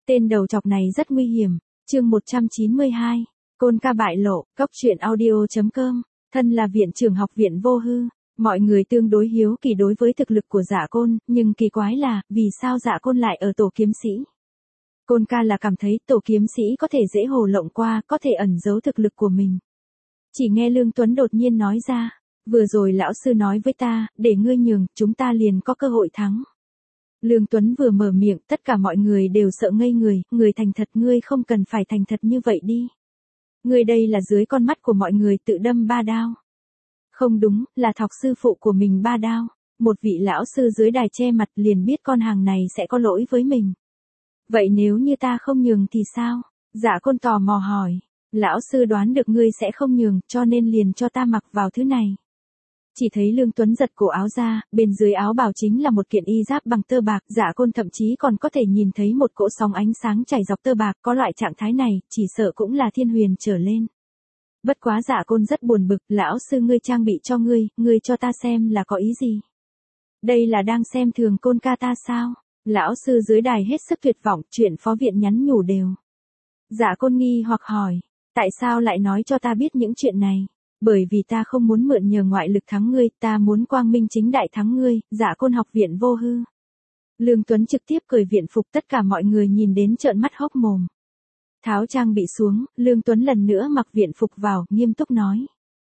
Tên đầu chọc này rất nguy hiểm. Chương 192. Côn ca bại lộ. Cốc truyện audio.com. Thân là viện trưởng học viện Vô Hư, mọi người tương đối hiếu kỳ đối với thực lực của Dạ Côn, nhưng kỳ quái là, vì sao Dạ Côn lại ở tổ kiếm sĩ? Côn ca là cảm thấy tổ kiếm sĩ có thể dễ hồ lộng qua, có thể ẩn giấu thực lực của mình. Chỉ nghe Lương Tuấn đột nhiên nói ra, vừa rồi lão sư nói với ta, để ngươi nhường, chúng ta liền có cơ hội thắng. Lương Tuấn vừa mở miệng, tất cả mọi người đều sợ ngây người, người thành thật ngươi không cần phải thành thật như vậy đi. Ngươi đây là dưới con mắt của mọi người tự đâm 3 đao. Không đúng, là thọc sư phụ của mình 3 đao. Một vị lão sư dưới đài che mặt liền biết con hàng này sẽ có lỗi với mình. Vậy nếu như ta không nhường thì sao? Dạ Côn tò mò hỏi. Lão sư đoán được ngươi sẽ không nhường, cho nên liền cho ta mặc vào thứ này. Chỉ thấy Lương Tuấn giật cổ áo ra, bên dưới áo bào chính là một kiện y giáp bằng tơ bạc, Dạ Côn thậm chí còn có thể nhìn thấy một cỗ sóng ánh sáng chảy dọc tơ bạc, có loại trạng thái này, chỉ sợ cũng là thiên huyền trở lên. Bất quá Dạ Côn rất buồn bực, lão sư ngươi trang bị cho ngươi cho ta xem là có ý gì? Đây là đang xem thường Côn ca ta sao? Lão sư dưới đài hết sức tuyệt vọng, chuyện phó viện nhắn nhủ đều. Dạ Côn nghi hoặc hỏi, tại sao lại nói cho ta biết những chuyện này? Bởi vì ta không muốn mượn nhờ ngoại lực thắng ngươi, ta muốn quang minh chính đại thắng ngươi. Dạ Côn học viện Vô Hư. Lương Tuấn trực tiếp cởi viện phục, tất cả mọi người nhìn đến trợn mắt hốc mồm. Tháo trang bị xuống, Lương Tuấn lần nữa mặc viện phục vào, nghiêm túc nói.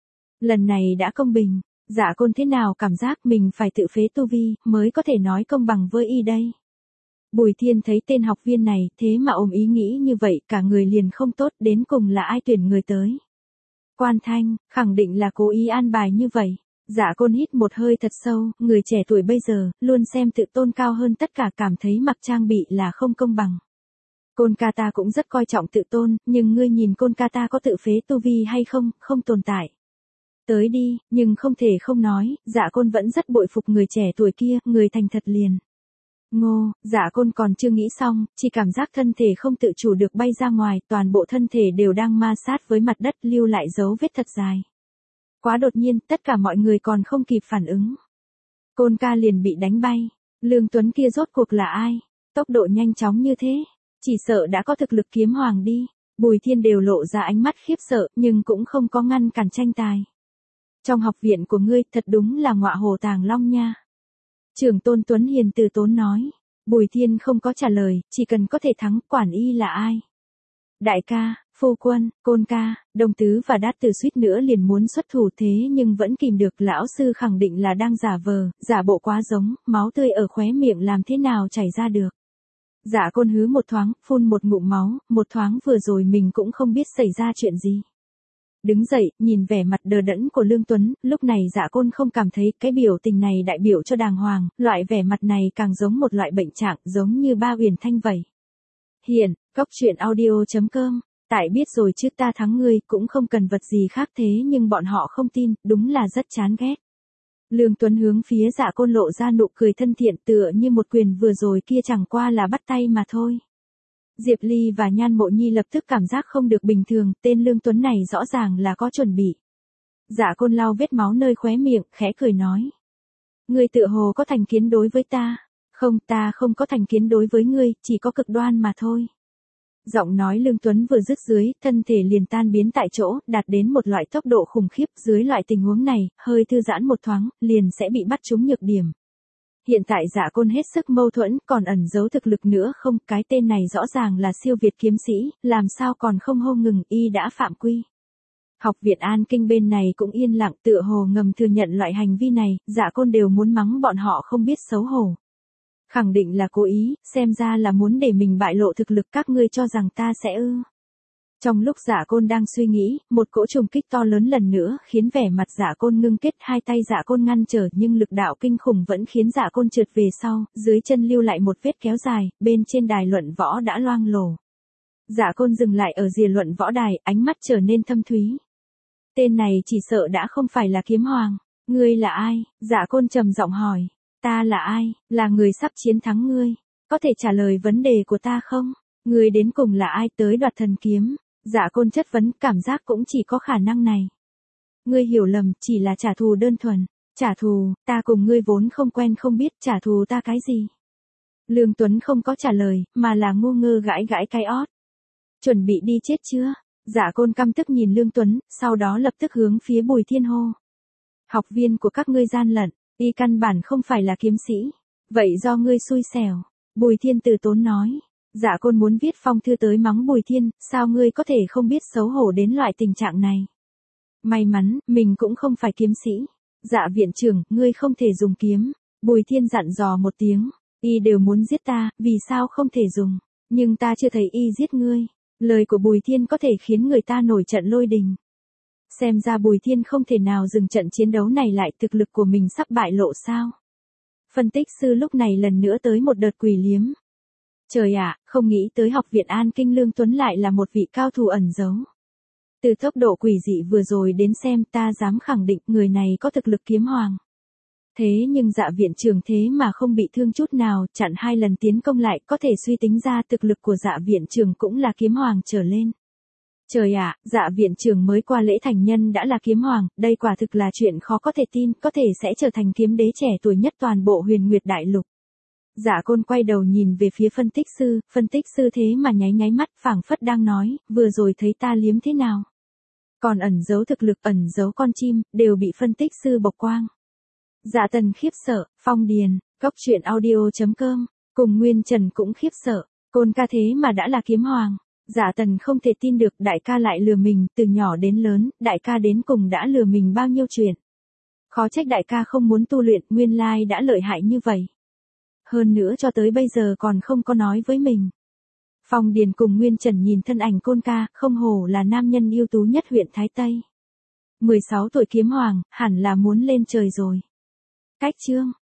Lần này đã công bình, Dạ Côn thế nào cảm giác mình phải tự phế tu vi, mới có thể nói công bằng với y đây. Bùi Thiên thấy tên học viên này, thế mà ôm ý nghĩ như vậy, cả người liền không tốt, đến cùng là ai tuyển người tới. Quan Thanh, khẳng định là cố ý an bài như vậy. Dạ Côn hít một hơi thật sâu, người trẻ tuổi bây giờ, luôn xem tự tôn cao hơn tất cả, cảm thấy mặc trang bị là không công bằng. Côn ca ta cũng rất coi trọng tự tôn, nhưng ngươi nhìn Côn ca ta có tự phế tu vi hay không, không tồn tại. Tới đi, nhưng không thể không nói, Dạ Côn vẫn rất bội phục người trẻ tuổi kia, người thành thật liền. Ngô, Dạ Côn còn chưa nghĩ xong, chỉ cảm giác thân thể không tự chủ được bay ra ngoài, toàn bộ thân thể đều đang ma sát với mặt đất, lưu lại dấu vết thật dài. Quá đột nhiên, tất cả mọi người còn không kịp phản ứng. Côn ca liền bị đánh bay. Lương Tuấn kia rốt cuộc là ai? Tốc độ nhanh chóng như thế, chỉ sợ đã có thực lực kiếm hoàng đi. Bùi Thiên đều lộ ra ánh mắt khiếp sợ, nhưng cũng không có ngăn cản tranh tài. Trong học viện của ngươi, thật đúng là ngọa hổ tàng long nha. Trưởng tôn Tuấn Hiền từ tốn nói. Bùi Thiên không có trả lời, chỉ cần có thể thắng, quản y là ai. Đại ca, phu quân, Côn ca, Đông Tứ và Đát Tử suýt nữa liền muốn xuất thủ thế nhưng vẫn kìm được, lão sư khẳng định là đang giả vờ, giả bộ quá giống, máu tươi ở khóe miệng làm thế nào chảy ra được. Dạ Côn hứ một thoáng, phun một ngụm máu, một thoáng vừa rồi mình cũng không biết xảy ra chuyện gì. Đứng dậy, nhìn vẻ mặt đờ đẫn của Lương Tuấn, lúc này Dạ Côn không cảm thấy cái biểu tình này đại biểu cho đàng hoàng, loại vẻ mặt này càng giống một loại bệnh trạng, giống như Ba Huyền Thanh vậy. Hiện, cốc truyện audio.com, tại biết rồi chứ ta thắng ngươi, cũng không cần vật gì khác thế nhưng bọn họ không tin, đúng là rất chán ghét. Lương Tuấn hướng phía Dạ Côn lộ ra nụ cười thân thiện, tựa như một quyền vừa rồi kia chẳng qua là bắt tay mà thôi. Diệp Ly và Nhan Mộ Nhi lập tức cảm giác không được bình thường, tên Lương Tuấn này rõ ràng là có chuẩn bị. Dạ Côn lau vết máu nơi khóe miệng, khẽ cười nói. Ngươi tựa hồ có thành kiến đối với ta. Không, ta không có thành kiến đối với ngươi, chỉ có cực đoan mà thôi. Giọng nói Lương Tuấn vừa dứt dưới, thân thể liền tan biến tại chỗ, đạt đến một loại tốc độ khủng khiếp, dưới loại tình huống này, hơi thư giãn một thoáng, liền sẽ bị bắt trúng nhược điểm. Hiện tại Dạ Côn hết sức mâu thuẫn, còn ẩn giấu thực lực nữa không, cái tên này rõ ràng là siêu việt kiếm sĩ, làm sao còn không hô ngừng, y đã phạm quy. Học viện An Kinh bên này cũng yên lặng, tựa hồ ngầm thừa nhận loại hành vi này, Dạ Côn đều muốn mắng bọn họ không biết xấu hổ. Khẳng định là cố ý, xem ra là muốn để mình bại lộ thực lực, các ngươi cho rằng ta sẽ ư. Trong lúc Dạ Côn đang suy nghĩ, một cỗ trùng kích to lớn lần nữa, khiến vẻ mặt Dạ Côn ngưng kết, hai tay Dạ Côn ngăn trở, nhưng lực đạo kinh khủng vẫn khiến Dạ Côn trượt về sau, dưới chân lưu lại một vết kéo dài, bên trên đài luận võ đã loang lổ. Dạ Côn dừng lại ở rìa luận võ đài, ánh mắt trở nên thâm thúy. Tên này chỉ sợ đã không phải là kiếm hoàng. Ngươi là ai? Dạ Côn trầm giọng hỏi. Ta là ai? Là người sắp chiến thắng ngươi. Có thể trả lời vấn đề của ta không? Ngươi đến cùng là ai tới đoạt thần kiếm? Dạ Côn chất vấn, cảm giác cũng chỉ có khả năng này. Ngươi hiểu lầm, chỉ là trả thù đơn thuần. Trả thù, ta cùng ngươi vốn không quen không biết, trả thù ta cái gì? Lương Tuấn không có trả lời, mà là ngu ngơ gãi gãi cái ót. Chuẩn bị đi chết chưa? Dạ Côn căm tức nhìn Lương Tuấn, sau đó lập tức hướng phía Bùi Thiên hô. Học viên của các ngươi gian lận, y căn bản không phải là kiếm sĩ. Vậy do ngươi xui xẻo. Bùi Thiên từ tốn nói. Dạ Côn muốn viết phong thư tới mắng Bùi Thiên, sao ngươi có thể không biết xấu hổ đến loại tình trạng này. May mắn, mình cũng không phải kiếm sĩ. Dạ viện trưởng, ngươi không thể dùng kiếm. Bùi Thiên dặn dò một tiếng. Y đều muốn giết ta, vì sao không thể dùng. Nhưng ta chưa thấy y giết ngươi. Lời của Bùi Thiên có thể khiến người ta nổi trận lôi đình. Xem ra Bùi Thiên không thể nào dừng trận chiến đấu này lại, thực lực của mình sắp bại lộ sao. Phân tích sư lúc này lần nữa tới một đợt quỷ liếm. Trời ạ, không nghĩ tới học viện An Kinh Lương Tuấn lại là một vị cao thủ ẩn giấu. Từ tốc độ quỷ dị vừa rồi đến xem ta dám khẳng định người này có thực lực kiếm hoàng. Thế nhưng dạ viện trưởng thế mà không bị thương chút nào, chặn 2 lần tiến công lại, có thể suy tính ra thực lực của dạ viện trưởng cũng là kiếm hoàng trở lên. Trời ạ, dạ viện trưởng mới qua lễ thành nhân đã là kiếm hoàng, đây quả thực là chuyện khó có thể tin, có thể sẽ trở thành kiếm đế trẻ tuổi nhất toàn bộ Huyền Nguyệt Đại Lục. Dạ Côn quay đầu nhìn về phía phân tích sư thế mà nháy nháy mắt, phảng phất đang nói, vừa rồi thấy ta liếm thế nào. Còn ẩn giấu thực lực, ẩn giấu con chim, đều bị phân tích sư bộc quang. Dạ Tần khiếp sợ, Phong Điền, Cốc Truyện Audio.com, cùng Nguyên Trần cũng khiếp sợ, Côn ca thế mà đã là kiếm hoàng. Dạ Tần không thể tin được, đại ca lại lừa mình, từ nhỏ đến lớn, đại ca đến cùng đã lừa mình bao nhiêu chuyện. Khó trách đại ca không muốn tu luyện, nguyên lai đã lợi hại như vậy. Hơn nữa cho tới bây giờ còn không có nói với mình. Phong Điền cùng Nguyên Trần nhìn thân ảnh Côn ca, không hổ là nam nhân ưu tú nhất huyện Thái Tây. 16 tuổi kiếm hoàng, hẳn là muốn lên trời rồi. Cách chương